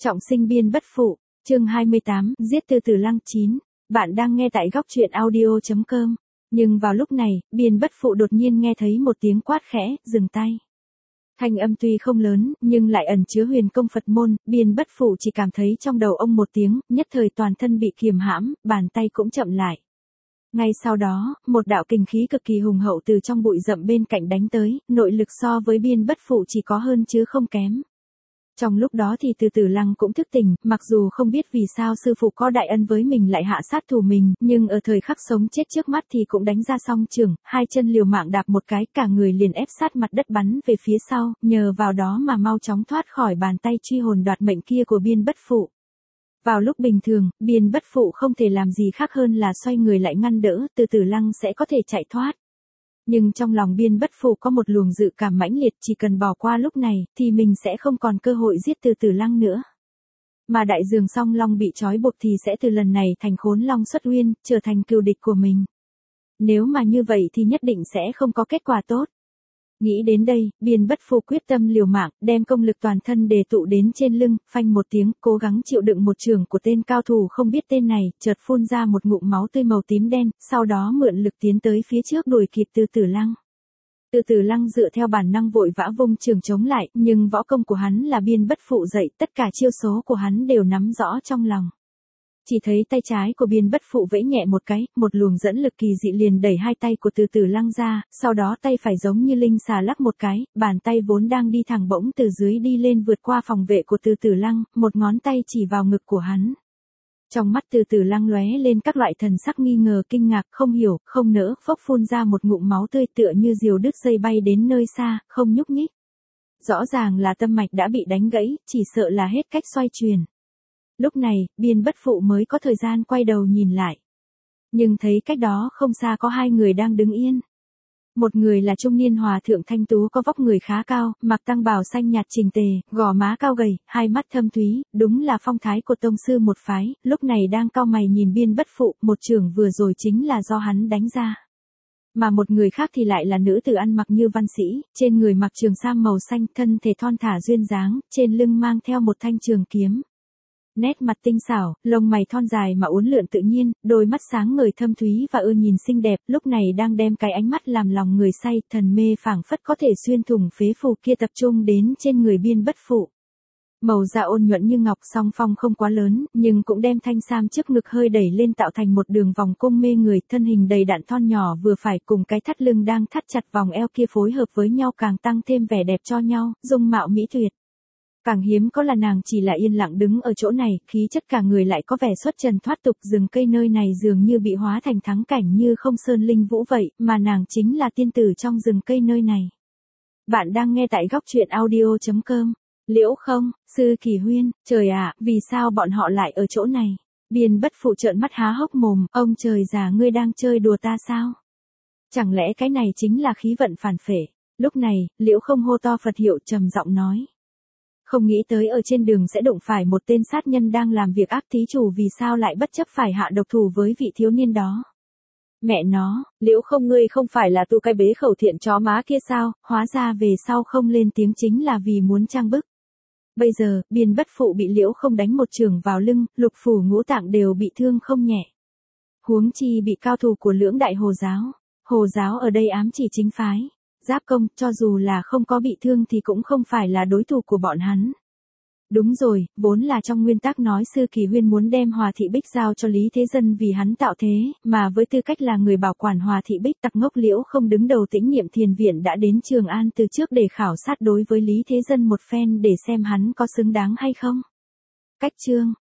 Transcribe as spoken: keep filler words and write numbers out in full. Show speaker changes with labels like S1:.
S1: Trọng sinh biên bất phụ, chương hai mươi tám, giết Từ Từ Lăng chín. Bạn đang nghe tại góc truyện audio chấm com. Nhưng vào lúc này, biên bất phụ đột nhiên nghe thấy một tiếng quát khẽ, dừng tay. Thanh âm tuy không lớn, nhưng lại ẩn chứa huyền công Phật môn, biên bất phụ chỉ cảm thấy trong đầu ông một tiếng, nhất thời toàn thân bị kiềm hãm, bàn tay cũng chậm lại. Ngay sau đó, một đạo kình khí cực kỳ hùng hậu từ trong bụi rậm bên cạnh đánh tới, nội lực so với biên bất phụ chỉ có hơn chứ không kém. Trong lúc đó thì Từ Từ Lăng cũng thức tỉnh, mặc dù không biết vì sao sư phụ có đại ân với mình lại hạ sát thủ mình, nhưng ở thời khắc sống chết trước mắt thì cũng đánh ra song trường, hai chân liều mạng đạp một cái, cả người liền ép sát mặt đất bắn về phía sau, nhờ vào đó mà mau chóng thoát khỏi bàn tay truy hồn đoạt mệnh kia của biên bất phụ. Vào lúc bình thường, biên bất phụ không thể làm gì khác hơn là xoay người lại ngăn đỡ, Từ Từ Lăng sẽ có thể chạy thoát. Nhưng trong lòng biên bất phụ có một luồng dự cảm mãnh liệt, chỉ cần bỏ qua lúc này, thì mình sẽ không còn cơ hội giết Từ Từ Lăng nữa. Mà đại dường song long bị trói buộc thì sẽ từ lần này thành khốn long xuất uyên, trở thành cừu địch của mình. Nếu mà như vậy thì nhất định sẽ không có kết quả tốt. Nghĩ đến đây, biên bất phụ quyết tâm liều mạng, đem công lực toàn thân đề tụ đến trên lưng, phanh một tiếng, cố gắng chịu đựng một trường của tên cao thủ không biết tên này, chợt phun ra một ngụm máu tươi màu tím đen, sau đó mượn lực tiến tới phía trước đuổi kịp Từ Từ Lăng. Từ Từ Lăng dựa theo bản năng vội vã vung trường chống lại, nhưng võ công của hắn là biên bất phụ dạy, tất cả chiêu số của hắn đều nắm rõ trong lòng. Chỉ thấy tay trái của biên bất phụ vẫy nhẹ một cái, một luồng dẫn lực kỳ dị liền đẩy hai tay của Từ Từ Lăng ra, sau đó tay phải giống như linh xà lắc một cái, bàn tay vốn đang đi thẳng bỗng từ dưới đi lên vượt qua phòng vệ của Từ Từ Lăng, một ngón tay chỉ vào ngực của hắn. Trong mắt Từ Từ Lăng lóe lên các loại thần sắc nghi ngờ, kinh ngạc, không hiểu, không nỡ, phốc phun ra một ngụm máu tươi tựa như diều đứt dây bay đến nơi xa, không nhúc nhích. Rõ ràng là tâm mạch đã bị đánh gãy, chỉ sợ là hết cách xoay chuyển. Lúc này, biên bất phụ mới có thời gian quay đầu nhìn lại. Nhưng thấy cách đó không xa có hai người đang đứng yên. Một người là trung niên hòa thượng thanh tú có vóc người khá cao, mặc tăng bào xanh nhạt chỉnh tề, gò má cao gầy, hai mắt thâm thúy, đúng là phong thái của tông sư một phái, lúc này đang cau mày nhìn biên bất phụ, một chưởng vừa rồi chính là do hắn đánh ra. Mà một người khác thì lại là nữ tử ăn mặc như văn sĩ, trên người mặc trường sam màu xanh, thân thể thon thả duyên dáng, trên lưng mang theo một thanh trường kiếm. Nét mặt tinh xảo, lông mày thon dài mà uốn lượn tự nhiên, đôi mắt sáng ngời thâm thúy và ưa nhìn xinh đẹp, lúc này đang đem cái ánh mắt làm lòng người say, thần mê phảng phất có thể xuyên thủng phế phủ kia tập trung đến trên người biên bất phụ. Màu da ôn nhuận như ngọc, song phong không quá lớn, nhưng cũng đem thanh sam trước ngực hơi đẩy lên tạo thành một đường vòng cung mê người, thân hình đầy đặn thon nhỏ vừa phải cùng cái thắt lưng đang thắt chặt vòng eo kia phối hợp với nhau càng tăng thêm vẻ đẹp cho nhau, dung mạo mỹ tuyệt. Càng hiếm có là nàng chỉ là yên lặng đứng ở chỗ này, khí chất cả người lại có vẻ xuất trần thoát tục, rừng cây nơi này dường như bị hóa thành thắng cảnh như không sơn linh vũ vậy, mà nàng chính là tiên tử trong rừng cây nơi này. Bạn đang nghe tại góc truyện audio chấm com. Liễu không, Sư Kỳ Huyên, trời ạ, vì sao bọn họ lại ở chỗ này? Biên bất phụ trợn mắt há hốc mồm, ông trời già, ngươi đang chơi đùa ta sao? Chẳng lẽ cái này chính là khí vận phản phệ? Lúc này, Liễu không hô to Phật hiệu trầm giọng nói. Không nghĩ tới ở trên đường sẽ đụng phải một tên sát nhân đang làm việc ác, thí chủ vì sao lại bất chấp phải hạ độc thủ với vị thiếu niên đó. Mẹ nó, Liễu không, ngươi không phải là tu cái bế khẩu thiện chó má kia sao, hóa ra về sau không lên tiếng chính là vì muốn trang bức. Bây giờ, biên bất phụ bị Liễu không đánh một chưởng vào lưng, lục phủ ngũ tạng đều bị thương không nhẹ. Huống chi bị cao thủ của lưỡng đại hồ giáo. Hồ giáo ở đây ám chỉ chính phái. Giáp công, cho dù là không có bị thương thì cũng không phải là đối thủ của bọn hắn. Đúng rồi, vốn là trong nguyên tắc nói Sư Kỳ Huyên muốn đem Hòa Thị Bích giao cho Lý Thế Dân vì hắn tạo thế, mà với tư cách là người bảo quản Hòa Thị Bích, tặc ngốc Liễu không đứng đầu Tĩnh Niệm Thiền Viện đã đến Trường An từ trước để khảo sát đối với Lý Thế Dân một phen để xem hắn có xứng đáng hay không. Cách chương,